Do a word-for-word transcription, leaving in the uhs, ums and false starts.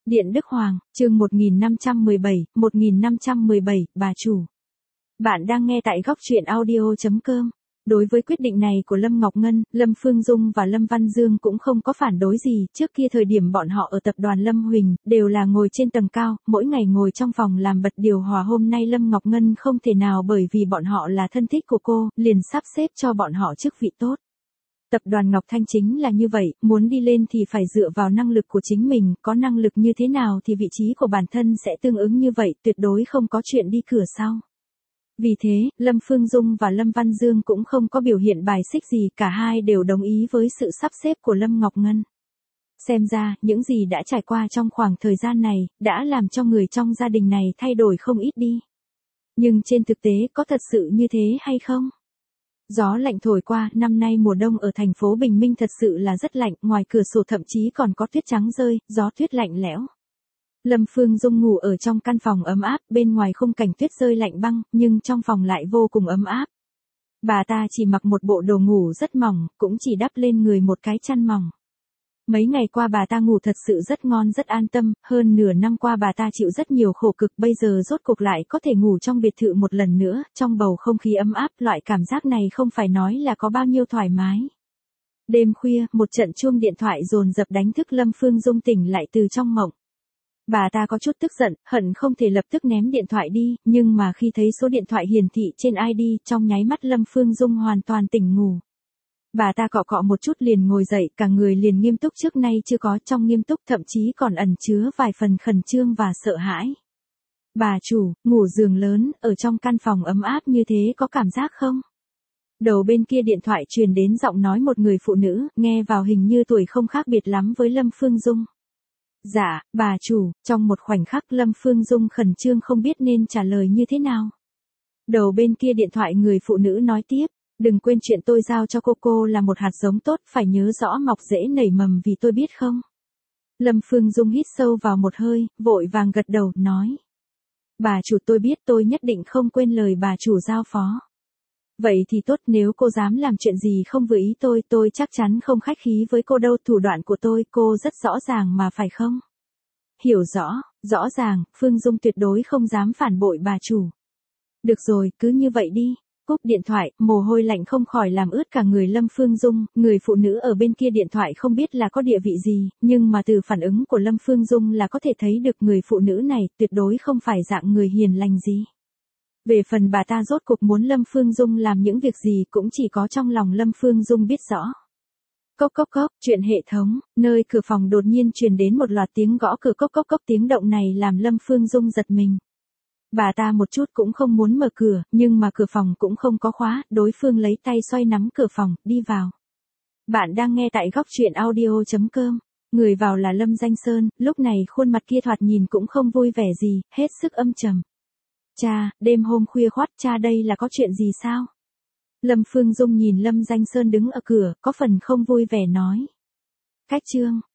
Điện Đức Hoàng, chương một nghìn năm trăm mười bảy, một nghìn năm trăm mười bảy, bà chủ. Bạn đang nghe tại góc truyện audio chấm com. Đối với quyết định này của Lâm Ngọc Ngân, Lâm Phương Dung và Lâm Văn Dương cũng không có phản đối gì, trước kia thời điểm bọn họ ở tập đoàn Lâm Huỳnh, đều là ngồi trên tầng cao, mỗi ngày ngồi trong phòng làm bật điều hòa. Hôm nay Lâm Ngọc Ngân không thể nào bởi vì bọn họ là thân thích của cô, liền sắp xếp cho bọn họ chức vị tốt. Tập đoàn Ngọc Thanh chính là như vậy, muốn đi lên thì phải dựa vào năng lực của chính mình, có năng lực như thế nào thì vị trí của bản thân sẽ tương ứng như vậy, tuyệt đối không có chuyện đi cửa sau. Vì thế, Lâm Phương Dung và Lâm Văn Dương cũng không có biểu hiện bài xích gì, cả hai đều đồng ý với sự sắp xếp của Lâm Ngọc Ngân. Xem ra, những gì đã trải qua trong khoảng thời gian này, đã làm cho người trong gia đình này thay đổi không ít đi. Nhưng trên thực tế có thật sự như thế hay không? Gió lạnh thổi qua, năm nay mùa đông ở thành phố Bình Minh thật sự là rất lạnh, ngoài cửa sổ thậm chí còn có tuyết trắng rơi, gió tuyết lạnh lẽo. Lâm Phương Dung ngủ ở trong căn phòng ấm áp, bên ngoài khung cảnh tuyết rơi lạnh băng, nhưng trong phòng lại vô cùng ấm áp. Bà ta chỉ mặc một bộ đồ ngủ rất mỏng, cũng chỉ đắp lên người một cái chăn mỏng. Mấy ngày qua bà ta ngủ thật sự rất ngon rất an tâm, hơn nửa năm qua bà ta chịu rất nhiều khổ cực, bây giờ rốt cuộc lại có thể ngủ trong biệt thự một lần nữa, trong bầu không khí ấm áp, loại cảm giác này không phải nói là có bao nhiêu thoải mái. Đêm khuya, một trận chuông điện thoại dồn dập đánh thức Lâm Phương Dung tỉnh lại từ trong mộng. Bà ta có chút tức giận, hận không thể lập tức ném điện thoại đi, nhưng mà khi thấy số điện thoại hiển thị trên i đê, trong nháy mắt Lâm Phương Dung hoàn toàn tỉnh ngủ. Bà ta cọ cọ một chút liền ngồi dậy, cả người liền nghiêm túc trước nay chưa có, trong nghiêm túc thậm chí còn ẩn chứa vài phần khẩn trương và sợ hãi. Bà chủ, ngủ giường lớn, ở trong căn phòng ấm áp như thế có cảm giác không? Đầu bên kia điện thoại truyền đến giọng nói một người phụ nữ, nghe vào hình như tuổi không khác biệt lắm với Lâm Phương Dung. Dạ, bà chủ, trong một khoảnh khắc Lâm Phương Dung khẩn trương không biết nên trả lời như thế nào. Đầu bên kia điện thoại người phụ nữ nói tiếp. Đừng quên chuyện tôi giao cho cô cô là một hạt giống tốt, phải nhớ rõ mọc rễ nảy mầm vì tôi biết không? Lâm Phương Dung hít sâu vào một hơi, vội vàng gật đầu, nói. Bà chủ tôi biết, tôi nhất định không quên lời bà chủ giao phó. Vậy thì tốt, nếu cô dám làm chuyện gì không vừa ý tôi, tôi chắc chắn không khách khí với cô đâu, thủ đoạn của tôi cô rất rõ ràng mà phải không? Hiểu rõ, rõ ràng, Phương Dung tuyệt đối không dám phản bội bà chủ. Được rồi, cứ như vậy đi. Cúp điện thoại, mồ hôi lạnh không khỏi làm ướt cả người Lâm Phương Dung, người phụ nữ ở bên kia điện thoại không biết là có địa vị gì, nhưng mà từ phản ứng của Lâm Phương Dung là có thể thấy được người phụ nữ này tuyệt đối không phải dạng người hiền lành gì. Về phần bà ta rốt cuộc muốn Lâm Phương Dung làm những việc gì cũng chỉ có trong lòng Lâm Phương Dung biết rõ. Cốc cốc cốc, chuyện hệ thống, nơi cửa phòng đột nhiên truyền đến một loạt tiếng gõ cửa, cốc cốc cốc, tiếng động này làm Lâm Phương Dung giật mình. Bà ta một chút cũng không muốn mở cửa, nhưng mà cửa phòng cũng không có khóa, đối phương lấy tay xoay nắm cửa phòng, đi vào. Bạn đang nghe tại góc truyện audio chấm com. Người vào là Lâm Danh Sơn, lúc này khuôn mặt kia thoạt nhìn cũng không vui vẻ gì, hết sức âm trầm. Cha, đêm hôm khuya khoắt, cha đây là có chuyện gì sao? Lâm Phương Dung nhìn Lâm Danh Sơn đứng ở cửa, có phần không vui vẻ nói. Cách chương,